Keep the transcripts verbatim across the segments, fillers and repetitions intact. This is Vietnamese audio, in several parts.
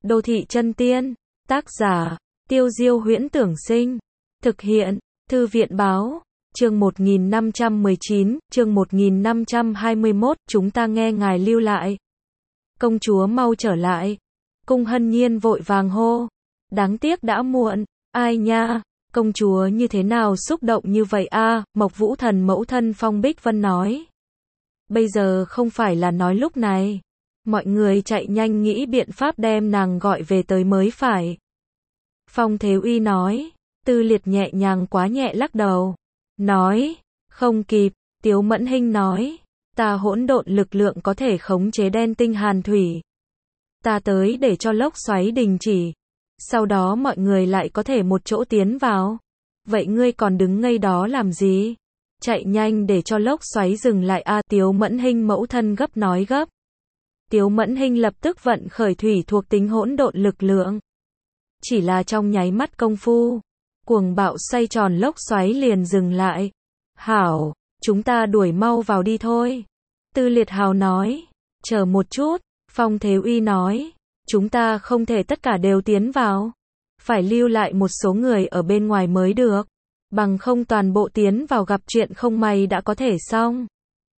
Đô thị chân tiên, tác giả, Tiêu Diêu Huyễn Tưởng Sinh, thực hiện, Thư viện Báo, chương một nghìn năm trăm mười chín, chương một nghìn năm trăm hai mươi mốt, chúng ta nghe ngài lưu lại. Công chúa mau trở lại. Cung Hân Nhiên vội vàng hô. Đáng tiếc đã muộn, ai nha, công chúa như thế nào xúc động như vậy a, Mộc Vũ Thần mẫu thân Phong Bích Vân nói. Bây giờ không phải là nói lúc này. Mọi người chạy nhanh nghĩ biện pháp đem nàng gọi về tới mới phải. Phong Thế Uy nói. Tư Liệt nhẹ nhàng quá nhẹ lắc đầu. Nói. Không kịp. Tiếu Mẫn Hinh nói. Ta hỗn độn lực lượng có thể khống chế đen tinh hàn thủy. Ta tới để cho lốc xoáy đình chỉ. Sau đó mọi người lại có thể một chỗ tiến vào. Vậy ngươi còn đứng ngây đó làm gì? Chạy nhanh để cho lốc xoáy dừng lại a, Tiếu Mẫn Hinh mẫu thân gấp nói gấp. Tiếu Mẫn Hinh lập tức vận khởi thủy thuộc tính hỗn độn lực lượng. Chỉ là trong nháy mắt công phu, cuồng bạo xoay tròn lốc xoáy liền dừng lại. Hảo, chúng ta đuổi mau vào đi thôi. Tư Liệt Hào nói. Chờ một chút, Phong Thế Uy nói. Chúng ta không thể tất cả đều tiến vào. Phải lưu lại một số người ở bên ngoài mới được. Bằng không toàn bộ tiến vào gặp chuyện không may đã có thể xong.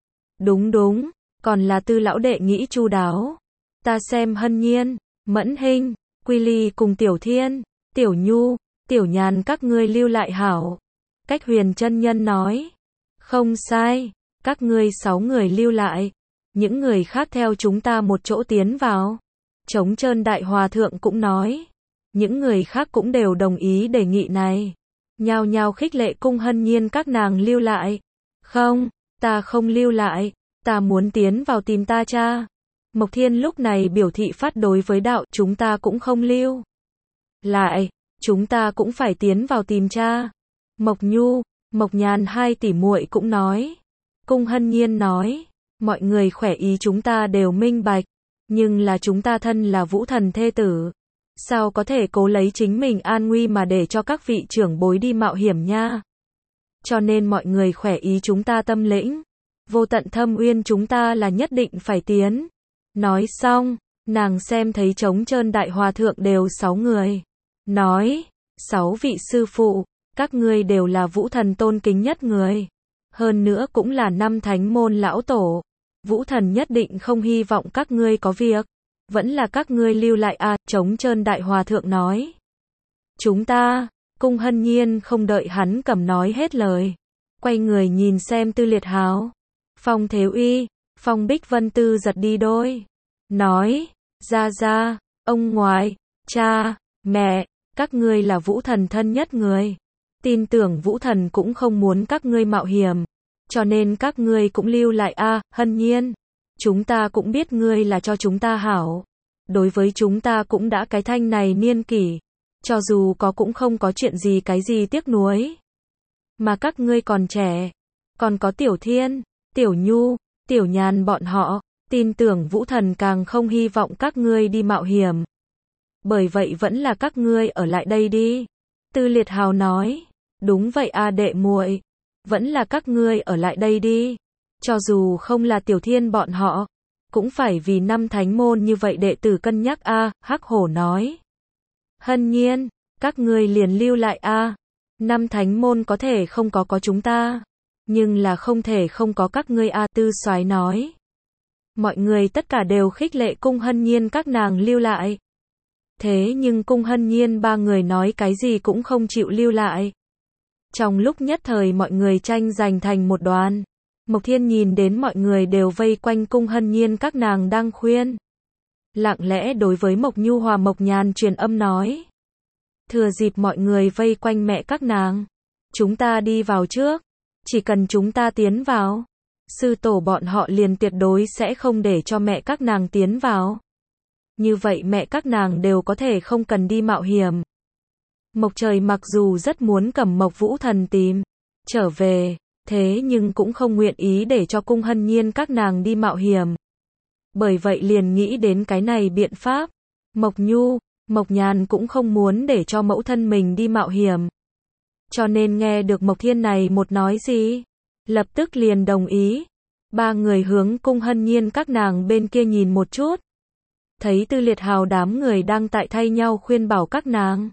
Đúng đúng, còn là Tư lão đệ nghĩ chu đáo. Ta xem Hân Nhiên, Mẫn Hinh, Quy Ly cùng Tiểu Thiên, Tiểu Nhu, Tiểu Nhàn các ngươi lưu lại hảo. Cách Huyền chân nhân nói. Không sai, các ngươi sáu người lưu lại. Những người khác theo chúng ta một chỗ tiến vào. Trống Trơn Đại Hòa Thượng cũng nói. Những người khác cũng đều đồng ý đề nghị này. Nhao nhao khích lệ Cung Hân Nhiên các nàng lưu lại. Không, ta không lưu lại, ta muốn tiến vào tìm ta cha. Mộc Thiên lúc này biểu thị phát đối với đạo, chúng ta cũng không lưu lại, chúng ta cũng phải tiến vào tìm cha. Mộc Nhu, Mộc Nhàn hai tỷ muội cũng nói. Cung Hân Nhiên nói, mọi người khỏe ý chúng ta đều minh bạch, nhưng là chúng ta thân là Vũ Thần thê tử. Sao có thể cố lấy chính mình an nguy mà để cho các vị trưởng bối đi mạo hiểm nha. Cho nên mọi người khỏe ý chúng ta tâm lĩnh. Vô tận thâm uyên chúng ta là nhất định phải tiến. Nói xong, nàng xem thấy Trống Trơn Đại Hòa Thượng đều sáu người. Nói, sáu vị sư phụ, các ngươi đều là Vũ Thần tôn kính nhất người. Hơn nữa cũng là năm thánh môn lão tổ. Vũ Thần nhất định không hy vọng các ngươi có việc. Vẫn là các ngươi lưu lại a, Trống Trơn Đại Hòa Thượng nói. Chúng ta, Cung Hân Nhiên không đợi hắn cầm nói hết lời. Quay người nhìn xem Tư Liệt Hào. Phong Thế Uy, Phong Bích Vân Tư giật đi đôi. Nói, ra ra, ông ngoại, cha, mẹ, các ngươi là Vũ Thần thân nhất người. Tin tưởng Vũ Thần cũng không muốn các ngươi mạo hiểm. Cho nên các ngươi cũng lưu lại a, Hân Nhiên. Chúng ta cũng biết ngươi là cho chúng ta hảo. Đối với chúng ta cũng đã cái thanh này niên kỷ. Cho dù có cũng không có chuyện gì cái gì tiếc nuối. Mà các ngươi còn trẻ. Còn có Tiểu Thiên, Tiểu Nhu, Tiểu Nhàn bọn họ. Tin tưởng Vũ Thần càng không hy vọng các ngươi đi mạo hiểm. Bởi vậy vẫn là các ngươi ở lại đây đi. Tư Liệt Hào nói. Đúng vậy a đệ muội. Vẫn là các ngươi ở lại đây đi. Cho dù không là Tiểu Thiên bọn họ, cũng phải vì năm thánh môn như vậy đệ tử cân nhắc a, Hắc Hổ nói. Hân Nhiên, các ngươi liền lưu lại a. Năm thánh môn có thể không có có chúng ta, nhưng là không thể không có các ngươi a, Tư Soái nói. Mọi người tất cả đều khích lệ Cung Hân Nhiên các nàng lưu lại. Thế nhưng Cung Hân Nhiên ba người nói cái gì cũng không chịu lưu lại. Trong lúc nhất thời mọi người tranh giành thành một đoàn. Mộc Thiên nhìn đến mọi người đều vây quanh Cung Hân Nhiên các nàng đang khuyên. Lặng lẽ đối với Mộc Nhu Hòa Mộc Nhàn truyền âm nói. Thừa dịp mọi người vây quanh mẹ các nàng. Chúng ta đi vào trước. Chỉ cần chúng ta tiến vào. Sư tổ bọn họ liền tuyệt đối sẽ không để cho mẹ các nàng tiến vào. Như vậy mẹ các nàng đều có thể không cần đi mạo hiểm. Mộc Trời mặc dù rất muốn cầm Mộc Vũ Thần tìm trở về. Thế nhưng cũng không nguyện ý để cho Cung Hân Nhiên các nàng đi mạo hiểm. Bởi vậy liền nghĩ đến cái này biện pháp. Mộc Nhu, Mộc Nhàn cũng không muốn để cho mẫu thân mình đi mạo hiểm. Cho nên nghe được Mộc Thiên này một nói gì, lập tức liền đồng ý. Ba người hướng Cung Hân Nhiên các nàng bên kia nhìn một chút. thấy Tư Liệt Hào đám người đang tại thay nhau khuyên bảo các nàng.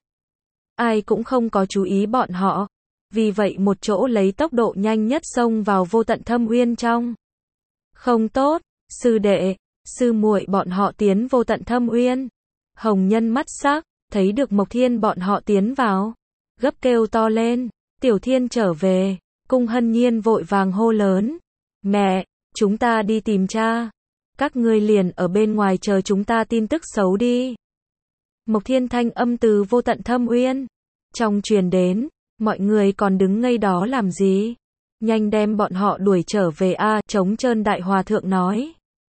Ai cũng không có chú ý bọn họ, vì vậy một chỗ lấy tốc độ nhanh nhất xông vào Vô Tận Thâm Uyên trong. Không tốt, sư đệ, sư muội bọn họ tiến Vô Tận Thâm Uyên. Hồng Nhân mắt sắc, thấy được Mộc Thiên bọn họ tiến vào, gấp kêu to lên, Tiểu Thiên trở về. Cung Hân Nhiên vội vàng hô lớn, mẹ, chúng ta đi tìm cha, các ngươi liền ở bên ngoài chờ chúng ta tin tức xấu đi. Mộc Thiên thanh âm từ Vô Tận Thâm Uyên trong truyền đến, mọi người còn đứng ngây đó làm gì? Nhanh đem bọn họ đuổi trở về a, Trống Trơn Đại Hòa Thượng nói.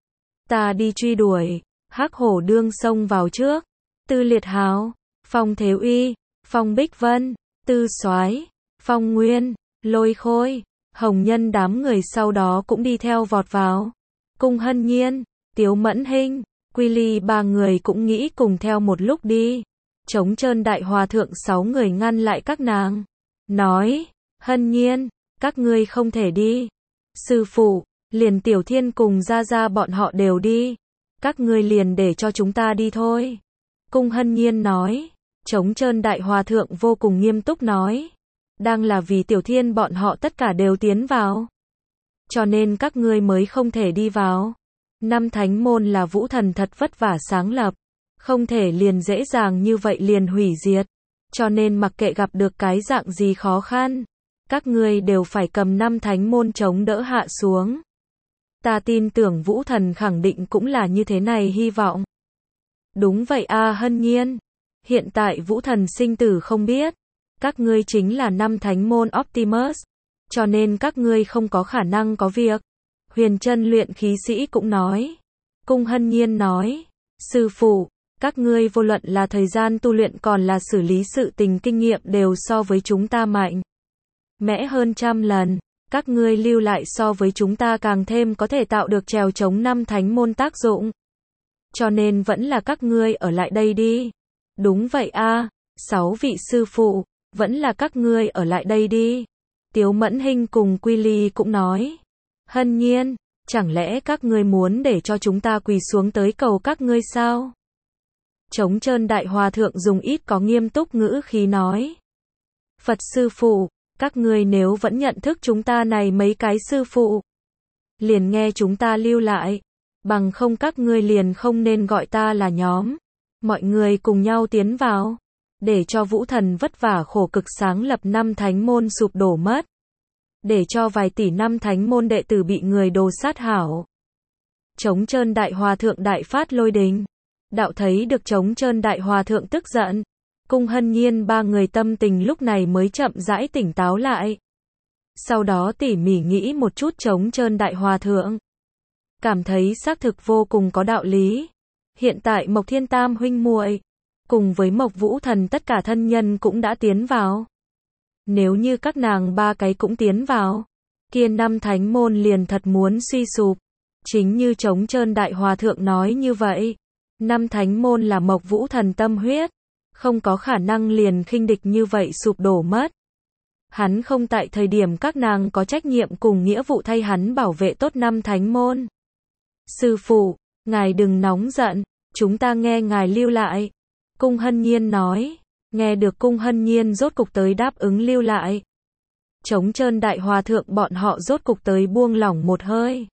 Ta đi truy đuổi. Hắc Hổ Đương xông vào trước. Tư Liệt Hào, Phong Thế Uy, Phong Bích Vân, Tư Soái, Phong Nguyên, Lôi Khôi, Hồng Nhân đám người sau đó cũng đi theo vọt vào. Cung Hân Nhiên, Tiếu Mẫn Hinh, Quy Ly ba người cũng nghĩ cùng theo một lúc đi. Trống Trơn Đại Hòa Thượng sáu người ngăn lại các nàng, nói, Hân Nhiên, các ngươi không thể đi. Sư phụ, liền Tiểu Thiên cùng ra ra bọn họ đều đi. Các ngươi liền để cho chúng ta đi thôi. Cung Hân Nhiên nói. Trống Trơn Đại Hòa Thượng vô cùng nghiêm túc nói. Đang là vì Tiểu Thiên bọn họ tất cả đều tiến vào. Cho nên các ngươi mới không thể đi vào. Năm thánh môn là Vũ Thần thật vất vả sáng lập. Không thể liền dễ dàng như vậy liền hủy diệt. Cho nên mặc kệ gặp được cái dạng gì khó khăn, các ngươi đều phải cầm năm thánh môn chống đỡ hạ xuống. Ta tin tưởng Vũ Thần khẳng định cũng là như thế này hy vọng. Đúng vậy a Hân Nhiên. Hiện tại Vũ Thần sinh tử không biết. Các ngươi chính là năm thánh môn Optimus. Cho nên các ngươi không có khả năng có việc. Huyền Chân luyện khí sĩ cũng nói. Cung Hân Nhiên nói. Sư phụ, các ngươi vô luận là thời gian tu luyện còn là xử lý sự tình kinh nghiệm đều so với chúng ta mạnh mẽ hơn trăm lần. Các ngươi lưu lại so với chúng ta càng thêm có thể tạo được trèo chống năm thánh môn tác dụng. Cho nên vẫn là các ngươi ở lại đây đi. Đúng vậy a, sáu vị sư phụ, vẫn là các ngươi ở lại đây đi. Tiếu Mẫn Hinh cùng Quy Ly cũng nói. Hân Nhiên, chẳng lẽ các ngươi muốn để cho chúng ta quỳ xuống tới cầu các ngươi sao? Trống Trơn Đại Hòa Thượng dùng ít có nghiêm túc ngữ khí nói. Phật sư phụ, các ngươi nếu vẫn nhận thức chúng ta này mấy cái sư phụ, liền nghe chúng ta lưu lại, bằng không các ngươi liền không nên gọi ta là nhóm. Mọi người cùng nhau tiến vào, để cho Vũ Thần vất vả khổ cực sáng lập năm thánh môn sụp đổ mất, để cho vài tỷ năm thánh môn đệ tử bị người đồ sát hảo. Trống Trơn Đại Hòa Thượng đại phát lôi đình. Đạo thấy được Trống Trơn Đại Hòa Thượng tức giận. Cung Hân Nhiên ba người tâm tình lúc này mới chậm rãi tỉnh táo lại. Sau đó tỉ mỉ nghĩ một chút Trống Trơn Đại Hòa Thượng. Cảm thấy xác thực vô cùng có đạo lý. Hiện tại Mộc Thiên Tam huynh muội cùng với Mộc Vũ Thần tất cả thân nhân cũng đã tiến vào. Nếu như các nàng ba cái cũng tiến vào, kia năm thánh môn liền thật muốn suy sụp. Chính như Trống Trơn Đại Hòa Thượng nói như vậy. Năm thánh môn là Mộc Vũ Thần tâm huyết, không có khả năng liền khinh địch như vậy sụp đổ mất. Hắn không tại thời điểm các nàng có trách nhiệm cùng nghĩa vụ thay hắn bảo vệ tốt năm thánh môn. Sư phụ, ngài đừng nóng giận, chúng ta nghe ngài lưu lại. Cung Hân Nhiên nói, nghe được Cung Hân Nhiên rốt cục tới đáp ứng lưu lại. Trống Trơn Đại Hòa Thượng bọn họ rốt cục tới buông lỏng một hơi.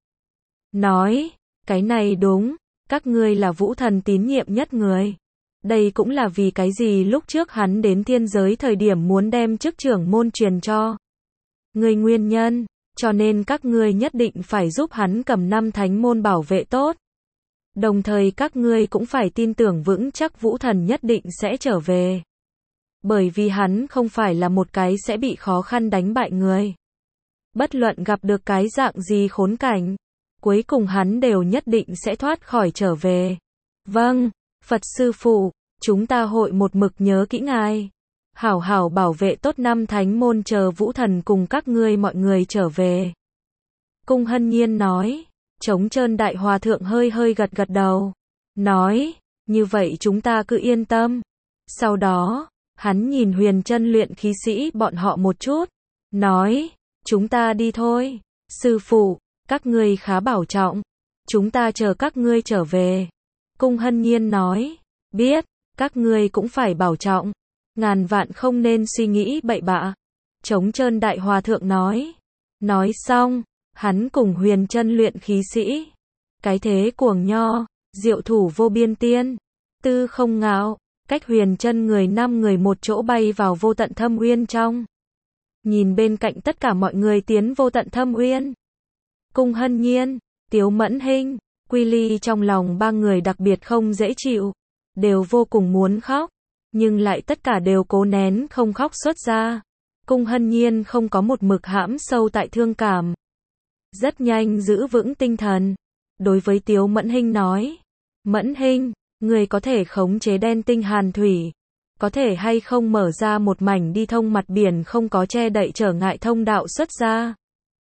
Nói, cái này đúng. Các ngươi là Vũ Thần tín nhiệm nhất người. Đây cũng là vì cái gì lúc trước hắn đến thiên giới thời điểm muốn đem chức trưởng môn truyền cho người nguyên nhân, cho nên các ngươi nhất định phải giúp hắn cầm năm thánh môn bảo vệ tốt. Đồng thời các ngươi cũng phải tin tưởng vững chắc Vũ Thần nhất định sẽ trở về. Bởi vì hắn không phải là một cái sẽ bị khó khăn đánh bại người. Bất luận gặp được cái dạng gì khốn cảnh, cuối cùng hắn đều nhất định sẽ thoát khỏi trở về. Vâng, Phật sư phụ, chúng ta hội một mực nhớ kỹ ngài. Hảo hảo bảo vệ tốt năm thánh môn chờ Vũ Thần cùng các ngươi mọi người trở về. Cung Hân Nhiên nói. Trống Trơn Đại Hòa Thượng hơi hơi gật gật đầu. Nói, như vậy chúng ta cứ yên tâm. Sau đó, hắn nhìn Huyền Chân luyện khí sĩ bọn họ một chút. Nói, chúng ta đi thôi. Sư phụ, các ngươi khá bảo trọng. Chúng ta chờ các ngươi trở về. Cung Hân Nhiên nói, biết, các ngươi cũng phải bảo trọng, ngàn vạn không nên suy nghĩ bậy bạ. Trống Trơn Đại Hòa Thượng nói. Nói xong, hắn cùng Huyền Chân luyện khí sĩ. Cái thế cuồng nho, diệu thủ vô biên tiên, tư không ngạo, cách Huyền Chân người năm người một chỗ bay vào vô tận thâm uyên trong. Nhìn bên cạnh tất cả mọi người tiến vô tận thâm uyên. Cung Hân Nhiên, Tiếu Mẫn Hinh, Quy Ly trong lòng ba người đặc biệt không dễ chịu, đều vô cùng muốn khóc, nhưng lại tất cả đều cố nén không khóc xuất ra. Cung Hân Nhiên không có một mực hãm sâu tại thương cảm, rất nhanh giữ vững tinh thần. Đối với Tiếu Mẫn Hinh nói, Mẫn Hinh, người có thể khống chế đen tinh hàn thủy, có thể hay không mở ra một mảnh đi thông mặt biển không có che đậy trở ngại thông đạo xuất ra?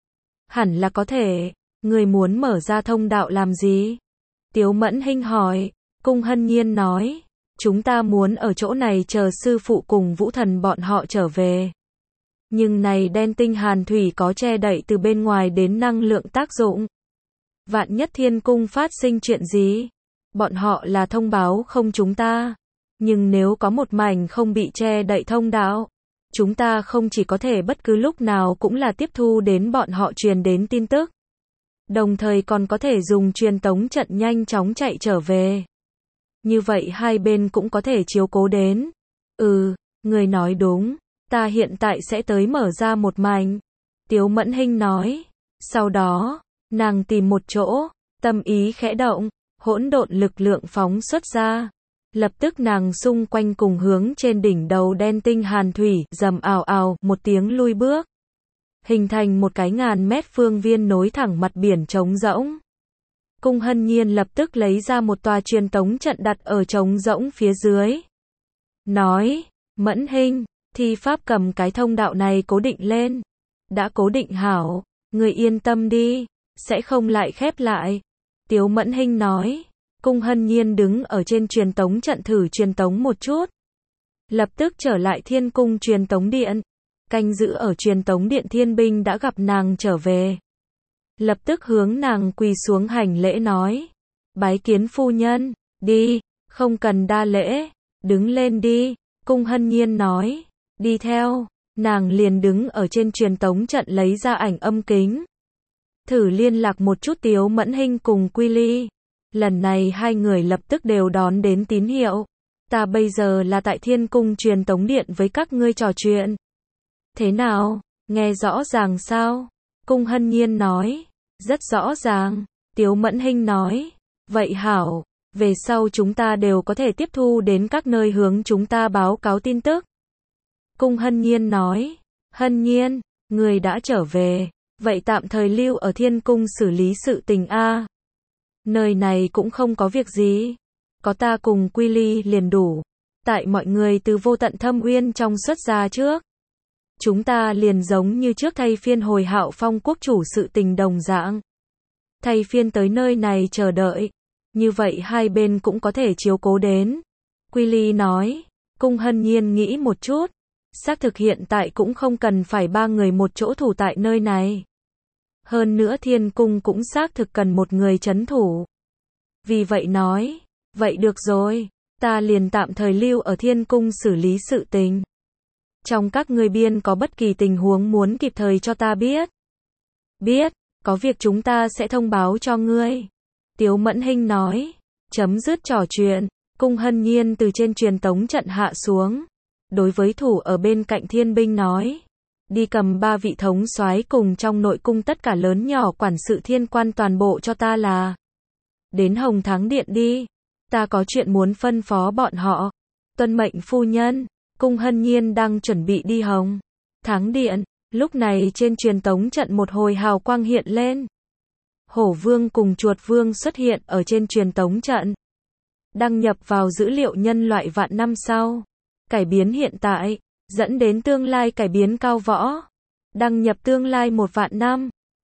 Hẳn là có thể, người muốn mở ra thông đạo làm gì? Tiếu Mẫn Hinh hỏi. Cung Hân Nhiên nói, chúng ta muốn ở chỗ này chờ sư phụ cùng Vũ Thần bọn họ trở về. Nhưng này đen tinh hàn thủy có che đậy từ bên ngoài đến năng lượng tác dụng. Vạn nhất Thiên Cung phát sinh chuyện gì? Bọn họ là thông báo không chúng ta. Nhưng nếu có một mảnh không bị che đậy thông đạo, chúng ta không chỉ có thể bất cứ lúc nào cũng là tiếp thu đến bọn họ truyền đến tin tức, đồng thời còn có thể dùng truyền tống trận nhanh chóng chạy trở về. Như vậy hai bên cũng có thể chiếu cố đến. Ừ, người nói đúng, ta hiện tại sẽ tới mở ra một mảnh. Tiếu Mẫn Hinh nói. Sau đó, nàng tìm một chỗ, tâm ý khẽ động, hỗn độn lực lượng phóng xuất ra. Lập tức nàng xung quanh cùng hướng trên đỉnh đầu đen tinh hàn thủy, rầm ào ào, một tiếng lui bước. Hình thành một cái ngàn mét phương viên nối thẳng mặt biển trống rỗng. Cung Hân Nhiên lập tức lấy ra một tòa truyền tống trận đặt ở trống rỗng phía dưới. Nói, Mẫn Hinh, thi pháp cầm cái thông đạo này cố định lên. Đã cố định hảo, người yên tâm đi, sẽ không lại khép lại. Tiếu Mẫn Hinh nói. Cung Hân Nhiên đứng ở trên truyền tống trận thử truyền tống một chút. Lập tức trở lại Thiên Cung truyền tống điện. Canh giữ ở truyền tống điện thiên binh đã gặp nàng trở về. Lập tức hướng nàng quỳ xuống hành lễ nói. Bái kiến phu nhân, đi, không cần đa lễ, đứng lên đi. Cung Hân Nhiên nói, đi theo. Nàng liền đứng ở trên truyền tống trận lấy ra ảnh âm kính. Thử liên lạc một chút Tiếu Mẫn Hinh cùng Quy Ly. Lần này hai người lập tức đều đón đến tín hiệu. Ta bây giờ là tại Thiên Cung truyền tống điện với các ngươi trò chuyện. Thế nào, nghe rõ ràng sao? Cung Hân Nhiên nói. Rất rõ ràng. Tiếu Mẫn Hinh nói. Vậy hảo, về sau chúng ta đều có thể tiếp thu đến các nơi hướng chúng ta báo cáo tin tức. Cung Hân Nhiên nói. Hân Nhiên, người đã trở về, vậy tạm thời lưu ở Thiên Cung xử lý sự tình a. Nơi này cũng không có việc gì, có ta cùng Quy Ly liền đủ. Tại mọi người từ vô tận thâm uyên trong xuất ra trước, chúng ta liền giống như trước thay phiên hồi Hạo Phong quốc chủ sự tình đồng dạng. Thay phiên tới nơi này chờ đợi, như vậy hai bên cũng có thể chiếu cố đến. Quy Ly nói. Cung Hân Nhiên nghĩ một chút, xác thực hiện tại cũng không cần phải ba người một chỗ thủ tại nơi này. Hơn nữa Thiên Cung cũng xác thực cần một người trấn thủ. Vì vậy nói, vậy được rồi, ta liền tạm thời lưu ở Thiên Cung xử lý sự tình. Trong các ngươi biên có bất kỳ tình huống muốn kịp thời cho ta biết. Biết, có việc chúng ta sẽ thông báo cho ngươi. Tiếu Mẫn Hinh nói. Chấm dứt trò chuyện, Cung Hân Nhiên từ trên truyền tống trận hạ xuống. Đối với thủ ở bên cạnh thiên binh nói. Đi cầm ba vị thống soái cùng trong nội cung tất cả lớn nhỏ quản sự thiên quan toàn bộ cho ta là. Đến Hồng Thắng Điện đi. Ta có chuyện muốn phân phó bọn họ. Tuân mệnh phu nhân. Cung Hân Nhiên đang chuẩn bị đi Hồng Thắng Điện. Lúc này trên truyền tống trận một hồi hào quang hiện lên. Hổ Vương cùng Chuột Vương xuất hiện ở trên truyền tống trận. Đăng nhập vào dữ liệu nhân loại vạn năm sau. Cải biến hiện tại, dẫn đến tương lai cải biến cao võ. Đăng nhập tương lai một vạn năm.